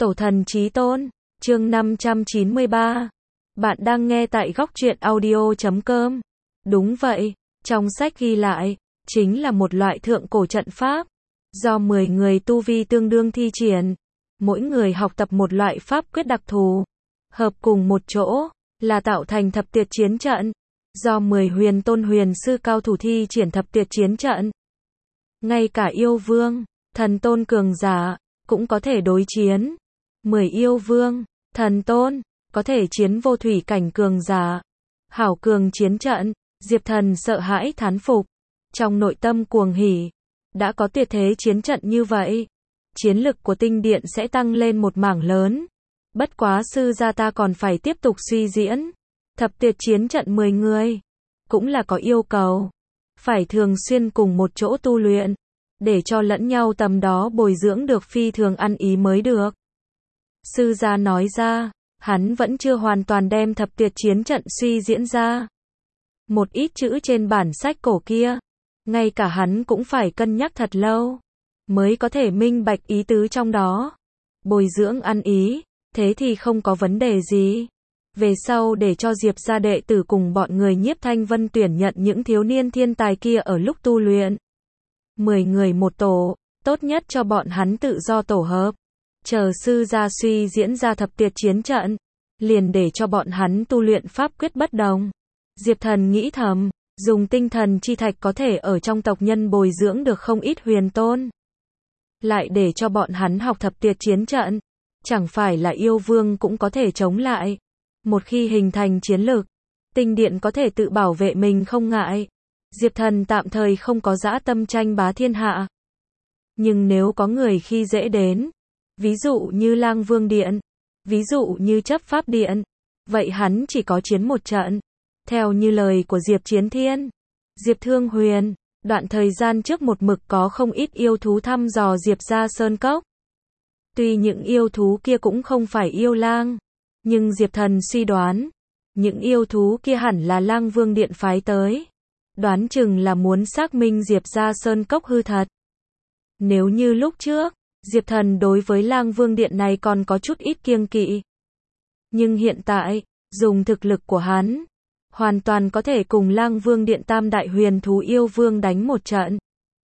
Tổ thần chí tôn, chương 593. Bạn đang nghe tại góc truyện audio.com. Đúng vậy, trong sách ghi lại, chính là một loại thượng cổ trận pháp, do 10 người tu vi tương đương thi triển, mỗi người học tập một loại pháp quyết đặc thù, hợp cùng một chỗ, là tạo thành thập tuyệt chiến trận, do 10 huyền tôn huyền sư cao thủ thi triển thập tuyệt chiến trận. Ngay cả yêu vương, thần tôn cường giả, cũng có thể đối chiến. 10 yêu vương, thần tôn, có thể chiến vô thủy cảnh cường giả. Hảo cường chiến trận, Diệp Thần sợ hãi thán phục. Trong nội tâm cuồng hỉ, đã có tuyệt thế chiến trận như vậy, chiến lực của tinh điện sẽ tăng lên một mảng lớn. Bất quá sư gia ta còn phải tiếp tục suy diễn. Thập tuyệt chiến trận 10 người, cũng là có yêu cầu. Phải thường xuyên cùng một chỗ tu luyện, để cho lẫn nhau tầm đó bồi dưỡng được phi thường ăn ý mới được. Sư gia nói ra, hắn vẫn chưa hoàn toàn đem thập tuyệt chiến trận suy diễn ra. Một ít chữ trên bản sách cổ kia, ngay cả hắn cũng phải cân nhắc thật lâu, mới có thể minh bạch ý tứ trong đó. Bồi dưỡng ăn ý, thế thì không có vấn đề gì. Về sau để cho Diệp gia đệ tử cùng bọn người Nhiếp Thanh Vân tuyển nhận những thiếu niên thiên tài kia ở lúc tu luyện. 10 người một tổ, tốt nhất cho bọn hắn tự do tổ hợp. Chờ sư gia suy diễn ra thập tuyệt chiến trận, liền để cho bọn hắn tu luyện pháp quyết bất đồng. Diệp Thần nghĩ thầm, dùng tinh thần chi thạch có thể ở trong tộc nhân bồi dưỡng được không ít huyền tôn. Lại để cho bọn hắn học thập tuyệt chiến trận, chẳng phải là yêu vương cũng có thể chống lại. Một khi hình thành chiến lực, tinh điện có thể tự bảo vệ mình không ngại. Diệp Thần tạm thời không có dã tâm tranh bá thiên hạ. Nhưng nếu có người khi dễ đến, ví dụ như Lang Vương Điện, ví dụ như Chấp Pháp Điện, vậy hắn chỉ có chiến một trận. Theo như lời của Diệp Chiến Thiên, Diệp Thương Huyền, đoạn thời gian trước một mực có không ít yêu thú thăm dò Diệp gia sơn cốc. Tuy những yêu thú kia cũng không phải yêu lang, nhưng Diệp Thần suy đoán, những yêu thú kia hẳn là Lang Vương Điện phái tới. Đoán chừng là muốn xác minh Diệp gia sơn cốc hư thật. Nếu như lúc trước, Diệp Thần đối với Lang Vương Điện này còn có chút ít kiêng kỵ. Nhưng hiện tại, dùng thực lực của hắn, hoàn toàn có thể cùng Lang Vương Điện tam đại huyền thú yêu vương đánh một trận.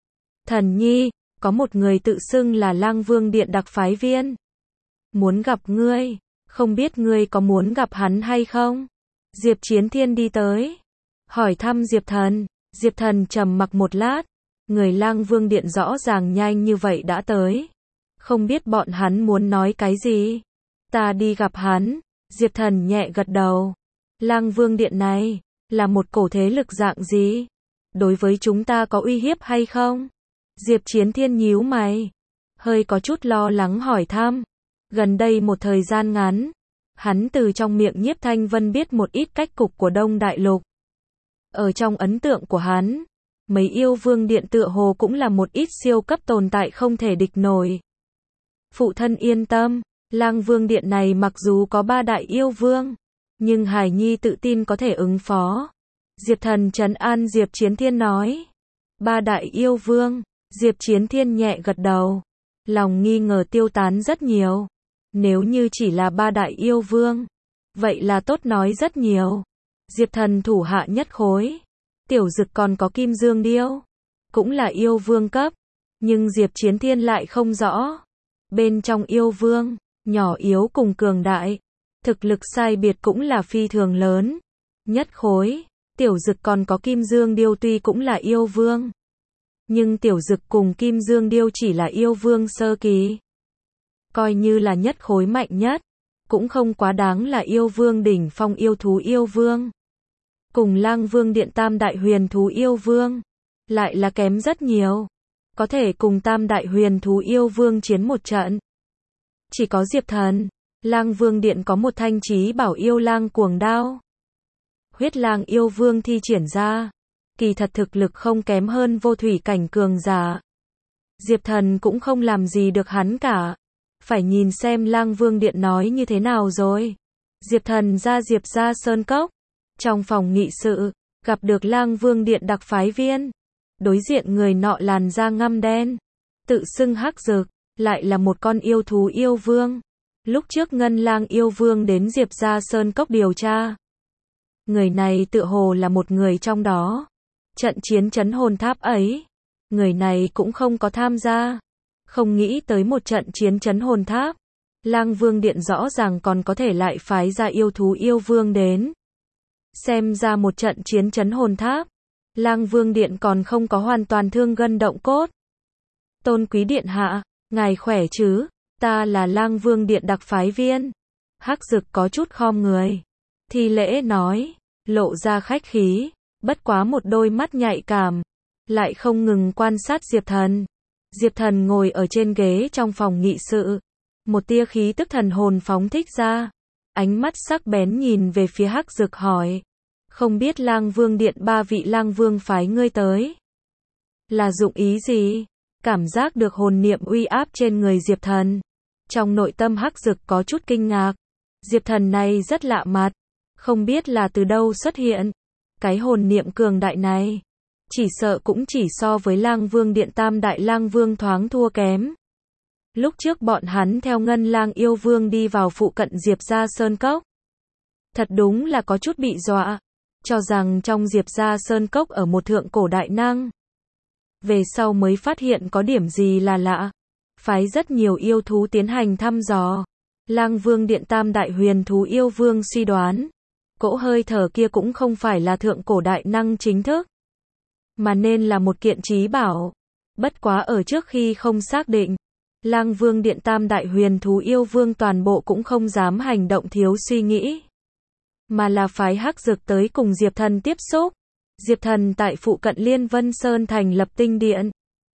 Thần nhi, có một người tự xưng là Lang Vương Điện đặc phái viên. Muốn gặp ngươi, không biết ngươi có muốn gặp hắn hay không? Diệp Chiến Thiên đi tới, hỏi thăm Diệp Thần. Diệp Thần trầm mặc một lát, người Lang Vương Điện rõ ràng nhanh như vậy đã tới. Không biết bọn hắn muốn nói cái gì? Ta đi gặp hắn. Diệp Thần nhẹ gật đầu. Lang Vương Điện này, là một cổ thế lực dạng gì? Đối với chúng ta có uy hiếp hay không? Diệp Chiến Thiên nhíu mày, hơi có chút lo lắng hỏi thăm. Gần đây một thời gian ngắn, hắn từ trong miệng Nhiếp Thanh Vân biết một ít cách cục của Đông Đại Lục. Ở trong ấn tượng của hắn, mấy yêu vương điện tựa hồ cũng là một ít siêu cấp tồn tại không thể địch nổi. Phụ thân yên tâm, Lang Vương Điện này mặc dù có 3 đại yêu vương, nhưng Hải Nhi tự tin có thể ứng phó. Diệp Thần trấn an Diệp Chiến Thiên nói. 3 đại yêu vương, Diệp Chiến Thiên nhẹ gật đầu. Lòng nghi ngờ tiêu tán rất nhiều. Nếu như chỉ là 3 đại yêu vương, vậy là tốt nói rất nhiều. Diệp Thần thủ hạ nhất khối. Tiểu Dực còn có Kim Dương Điêu, cũng là yêu vương cấp. Nhưng Diệp Chiến Thiên lại không rõ. Bên trong yêu vương, nhỏ yếu cùng cường đại, thực lực sai biệt cũng là phi thường lớn. Nhất khối, Tiểu Dực còn có Kim Dương Điêu tuy cũng là yêu vương, nhưng Tiểu Dực cùng Kim Dương Điêu chỉ là yêu vương sơ kỳ. Coi như là nhất khối mạnh nhất, cũng không quá đáng là yêu vương đỉnh phong yêu thú yêu vương. Cùng Lang Vương Điện tam đại huyền thú yêu vương, lại là kém rất nhiều. Có thể cùng tam đại huyền thú yêu vương chiến một trận. Chỉ có Diệp Thần, Lang Vương Điện có một thanh chí bảo yêu lang cuồng đao. Huyết lang yêu vương thi triển ra, kỳ thật thực lực không kém hơn vô thủy cảnh cường giả. Diệp Thần cũng không làm gì được hắn cả. Phải nhìn xem Lang Vương Điện nói như thế nào rồi. Diệp Thần ra Diệp gia sơn cốc. Trong phòng nghị sự, gặp được Lang Vương Điện đặc phái viên. Đối diện người nọ làn da ngăm đen, tự xưng Hắc Dực, lại là một con yêu thú yêu vương. Lúc trước Ngân Lang yêu vương đến Diệp Gia Sơn Cốc điều tra. Người này tựa hồ là một người trong đó. Trận chiến trấn hồn tháp ấy, người này cũng không có tham gia. Không nghĩ tới một trận chiến trấn hồn tháp, Lang Vương Điện rõ ràng còn có thể lại phái ra yêu thú yêu vương đến. Xem ra một trận chiến trấn hồn tháp, Lang Vương Điện còn không có hoàn toàn thương gân động cốt. Tôn quý điện hạ, ngài khỏe chứ? Ta là Lang Vương Điện đặc phái viên. Hắc Dực có chút khom người, thi lễ nói, lộ ra khách khí, bất quá một đôi mắt nhạy cảm, lại không ngừng quan sát Diệp Thần. Diệp Thần ngồi ở trên ghế trong phòng nghị sự, một tia khí tức thần hồn phóng thích ra, ánh mắt sắc bén nhìn về phía Hắc Dực hỏi, không biết Lang Vương Điện ba vị Lang Vương phái ngươi tới là dụng ý gì? Cảm giác được hồn niệm uy áp trên người Diệp Thần, trong nội tâm Hắc Dực có chút kinh ngạc. Diệp Thần này rất lạ mặt, không biết là từ đâu xuất hiện. Cái hồn niệm cường đại này, chỉ sợ cũng chỉ so với Lang Vương Điện tam đại Lang Vương thoáng thua kém. Lúc trước bọn hắn theo Ngân Lang yêu vương đi vào phụ cận Diệp Gia Sơn Cốc. Thật đúng là có chút bị dọa, cho rằng trong Diệp Gia Sơn Cốc ở một thượng cổ đại năng. Về sau mới phát hiện có điểm gì là lạ. Phái rất nhiều yêu thú tiến hành thăm dò. Lang Vương Điện tam đại huyền thú yêu vương suy đoán, cỗ hơi thở kia cũng không phải là thượng cổ đại năng chính thức, mà nên là một kiện trí bảo. Bất quá ở trước khi không xác định, Lang Vương Điện tam đại huyền thú yêu vương toàn bộ cũng không dám hành động thiếu suy nghĩ, mà là phái Hắc Dực tới cùng Diệp Thần tiếp xúc. Diệp Thần tại phụ cận Liên Vân Sơn thành lập tinh điện,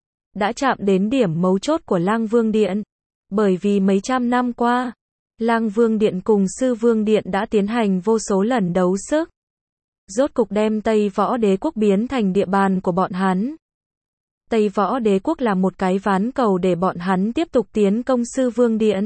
đã chạm đến điểm mấu chốt của Lang Vương Điện. Bởi vì mấy trăm năm qua, Lang Vương Điện cùng Sư Vương Điện đã tiến hành vô số lần đấu sức, rốt cục đem Tây Võ Đế Quốc biến thành địa bàn của bọn hắn. Tây Võ Đế Quốc là một cái ván cầu để bọn hắn tiếp tục tiến công Sư Vương Điện.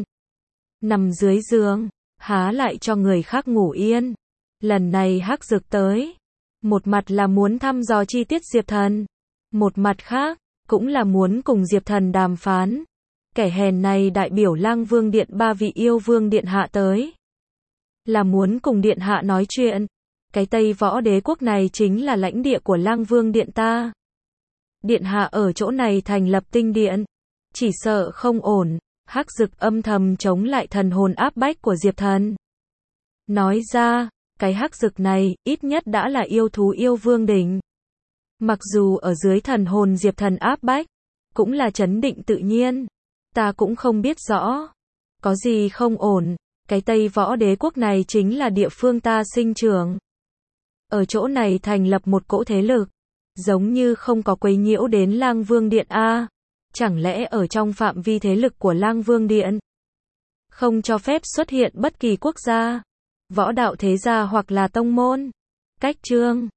Nằm dưới giường, há lại cho người khác ngủ yên. Lần này Hắc Dực tới, một mặt là muốn thăm dò chi tiết Diệp Thần, một mặt khác, cũng là muốn cùng Diệp Thần đàm phán. Kẻ hèn này đại biểu Lang Vương Điện ba vị yêu vương điện hạ tới, là muốn cùng điện hạ nói chuyện. Cái Tây Võ Đế Quốc này chính là lãnh địa của Lang Vương Điện ta. Điện hạ ở chỗ này thành lập tinh điện, chỉ sợ không ổn. Hắc Dực âm thầm chống lại thần hồn áp bách của Diệp Thần. Nói ra, cái Hắc Dực này, ít nhất đã là yêu thú yêu vương đỉnh. Mặc dù ở dưới thần hồn Diệp Thần áp bách, cũng là trấn định tự nhiên. Ta cũng không biết rõ, có gì không ổn. Cái Tây Võ Đế Quốc này chính là địa phương ta sinh trưởng. Ở chỗ này thành lập một cỗ thế lực, giống như không có quấy nhiễu đến Lang Vương Điện a. Chẳng lẽ ở trong phạm vi thế lực của Lang Vương Điện, không cho phép xuất hiện bất kỳ quốc gia, võ đạo thế gia hoặc là tông môn? Cách chương